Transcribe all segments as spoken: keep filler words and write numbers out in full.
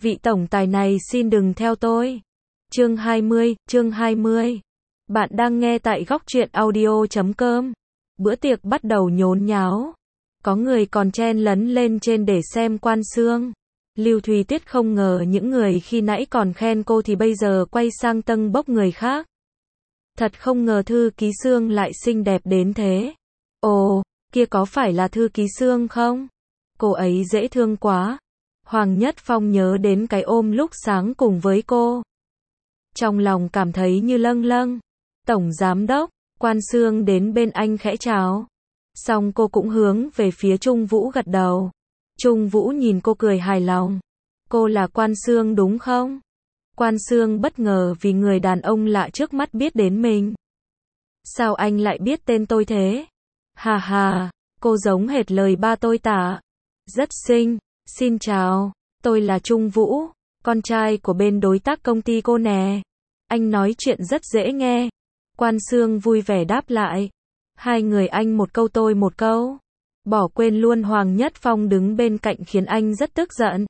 vị tổng tài này xin đừng theo tôi. Chương hai mươi, chương hai mươi. Bạn đang nghe tại góc truyện audio chấm com. Bữa tiệc bắt đầu nhốn nháo. Có người còn chen lấn lên trên để xem Quan Xương. Lưu Thùy Tuyết không ngờ những người khi nãy còn khen cô thì bây giờ quay sang tâng bốc người khác. Thật không ngờ thư ký Xương lại xinh đẹp đến thế. Ồ, kia có phải là thư ký Xương không? Cô ấy dễ thương quá. Hoàng Nhất Phong nhớ đến cái ôm lúc sáng cùng với cô. Trong lòng cảm thấy như lâng lâng. Tổng giám đốc, Quan Xương đến bên anh khẽ chào. Xong cô cũng hướng về phía Trung Vũ gật đầu. Trung Vũ nhìn cô cười hài lòng. Cô là Quan Xương đúng không? Quan Xương bất ngờ vì người đàn ông lạ trước mắt biết đến mình. Sao anh lại biết tên tôi thế? Hà hà, cô giống hệt lời ba tôi tả. Rất xinh, xin chào, tôi là Trung Vũ, con trai của bên đối tác công ty cô nè. Anh nói chuyện rất dễ nghe. Quan Xương vui vẻ đáp lại. Hai người anh một câu tôi một câu. Bỏ quên luôn Hoàng Nhất Phong đứng bên cạnh khiến anh rất tức giận.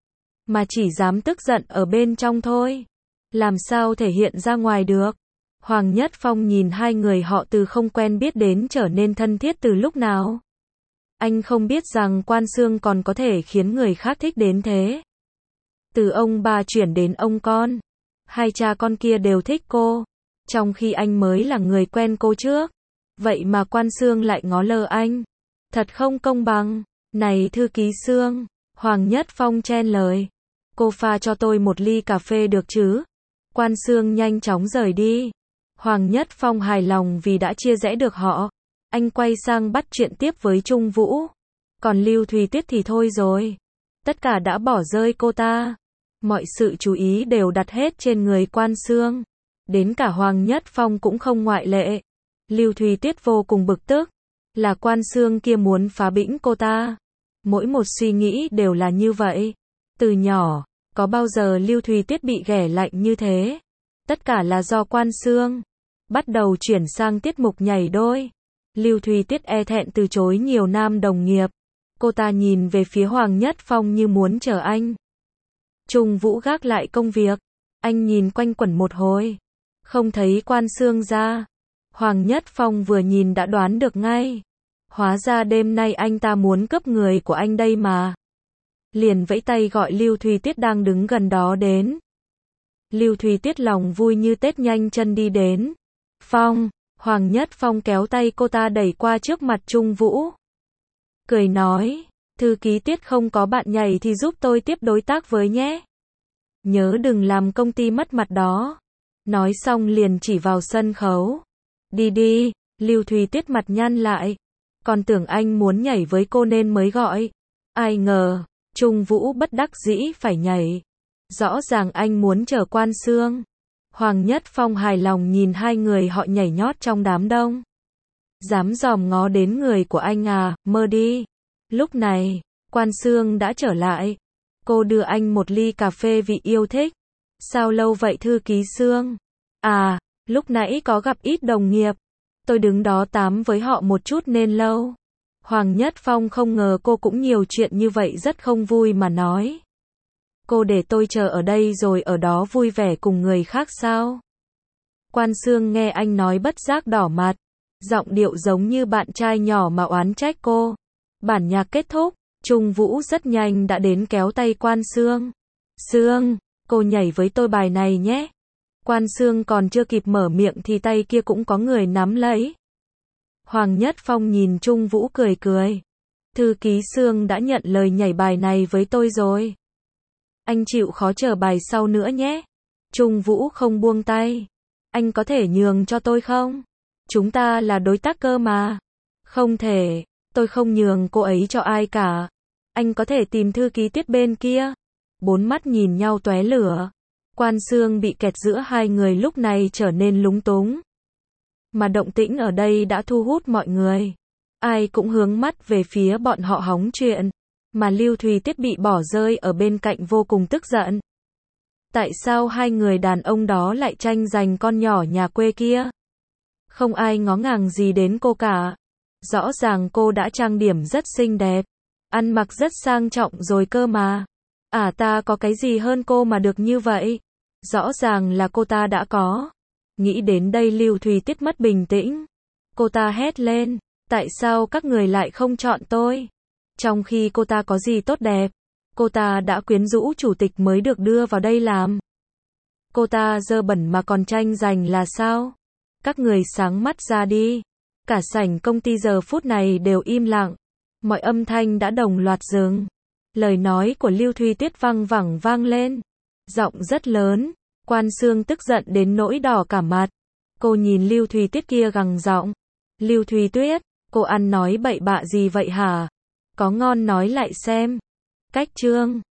Mà chỉ dám tức giận ở bên trong thôi. Làm sao thể hiện ra ngoài được. Hoàng Nhất Phong nhìn hai người họ từ không quen biết đến trở nên thân thiết từ lúc nào. Anh không biết rằng Quan Xương còn có thể khiến người khác thích đến thế. Từ ông bà chuyển đến ông con. Hai cha con kia đều thích cô. Trong khi anh mới là người quen cô trước. Vậy mà Quan Xương lại ngó lơ anh. Thật không công bằng. Này thư ký Xương. Hoàng Nhất Phong chen lời. Cô pha cho tôi một ly cà phê được chứ? Quan Xương nhanh chóng rời đi. Hoàng Nhất Phong hài lòng vì đã chia rẽ được họ. Anh quay sang bắt chuyện tiếp với Trung Vũ. Còn Lưu Thùy Tuyết thì thôi rồi. Tất cả đã bỏ rơi cô ta. Mọi sự chú ý đều đặt hết trên người Quan Xương. Đến cả Hoàng Nhất Phong cũng không ngoại lệ. Lưu Thùy Tuyết vô cùng bực tức. Là Quan Xương kia muốn phá bĩnh cô ta. Mỗi một suy nghĩ đều là như vậy. Từ nhỏ, có bao giờ Lưu Thùy Tuyết bị ghẻ lạnh như thế? Tất cả là do Quan Xương. Bắt đầu chuyển sang tiết mục nhảy đôi. Lưu Thùy Tuyết e thẹn từ chối nhiều nam đồng nghiệp. Cô ta nhìn về phía Hoàng Nhất Phong như muốn chờ anh. Trung Vũ gác lại công việc. Anh nhìn quanh quẩn một hồi. Không thấy Quan Xương ra. Hoàng Nhất Phong vừa nhìn đã đoán được ngay. Hóa ra đêm nay anh ta muốn cướp người của anh đây mà. Liền vẫy tay gọi Lưu Thùy Tuyết đang đứng gần đó đến. Lưu Thùy Tuyết lòng vui như Tết nhanh chân đi đến. Phong, Hoàng Nhất Phong kéo tay cô ta đẩy qua trước mặt Trung Vũ. Cười nói, thư ký Tuyết không có bạn nhảy thì giúp tôi tiếp đối tác với nhé. Nhớ đừng làm công ty mất mặt đó. Nói xong liền chỉ vào sân khấu. Đi đi, Lưu Thùy Tuyết mặt nhăn lại. Còn tưởng anh muốn nhảy với cô nên mới gọi. Ai ngờ, Trung Vũ bất đắc dĩ phải nhảy. Rõ ràng anh muốn chở Quan Xương. Hoàng Nhất Phong hài lòng nhìn hai người họ nhảy nhót trong đám đông. Dám dòm ngó đến người của anh à, mơ đi. Lúc này, Quan Xương đã trở lại. Cô đưa anh một ly cà phê vị yêu thích. Sao lâu vậy thư ký Xương? À, lúc nãy có gặp ít đồng nghiệp. Tôi đứng đó tám với họ một chút nên lâu. Hoàng Nhất Phong không ngờ cô cũng nhiều chuyện như vậy rất không vui mà nói. Cô để tôi chờ ở đây rồi ở đó vui vẻ cùng người khác sao? Quan Xương nghe anh nói bất giác đỏ mặt. Giọng điệu giống như bạn trai nhỏ mà oán trách cô. Bản nhạc kết thúc, Trung Vũ rất nhanh đã đến kéo tay Quan Xương. Xương, cô nhảy với tôi bài này nhé. Quan Xương còn chưa kịp mở miệng thì tay kia cũng có người nắm lấy. Hoàng Nhất Phong nhìn Trung Vũ cười cười. Thư ký Xương đã nhận lời nhảy bài này với tôi rồi. Anh chịu khó chờ bài sau nữa nhé. Trung Vũ không buông tay. Anh có thể nhường cho tôi không? Chúng ta là đối tác cơ mà. Không thể, tôi không nhường cô ấy cho ai cả. Anh có thể tìm thư ký Tuyết bên kia. Bốn mắt nhìn nhau tóe lửa. Quan Xương bị kẹt giữa hai người lúc này trở nên lúng túng. Mà động tĩnh ở đây đã thu hút mọi người. Ai cũng hướng mắt về phía bọn họ hóng chuyện. Mà Lưu Thùy Tuyết bị bỏ rơi ở bên cạnh vô cùng tức giận. Tại sao hai người đàn ông đó lại tranh giành con nhỏ nhà quê kia? Không ai ngó ngàng gì đến cô cả. Rõ ràng cô đã trang điểm rất xinh đẹp. Ăn mặc rất sang trọng rồi cơ mà. À ta có cái gì hơn cô mà được như vậy? Rõ ràng là cô ta đã có. Nghĩ đến đây Lưu Thùy Tiết mất bình tĩnh. Cô ta hét lên, tại sao các người lại không chọn tôi? Trong khi cô ta có gì tốt đẹp? Cô ta đã quyến rũ chủ tịch mới được đưa vào đây làm. Cô ta dơ bẩn mà còn tranh giành là sao? Các người sáng mắt ra đi. Cả sảnh công ty giờ phút này đều im lặng. Mọi âm thanh đã đồng loạt dừng. Lời nói của Lưu Thùy Tuyết văng vẳng vang lên. Giọng rất lớn. Quan Sương tức giận đến nỗi đỏ cả mặt. Cô nhìn Lưu Thùy Tuyết kia gằn giọng. Lưu Thùy Tuyết, cô ăn nói bậy bạ gì vậy hả? Có ngon nói lại xem. Cách chương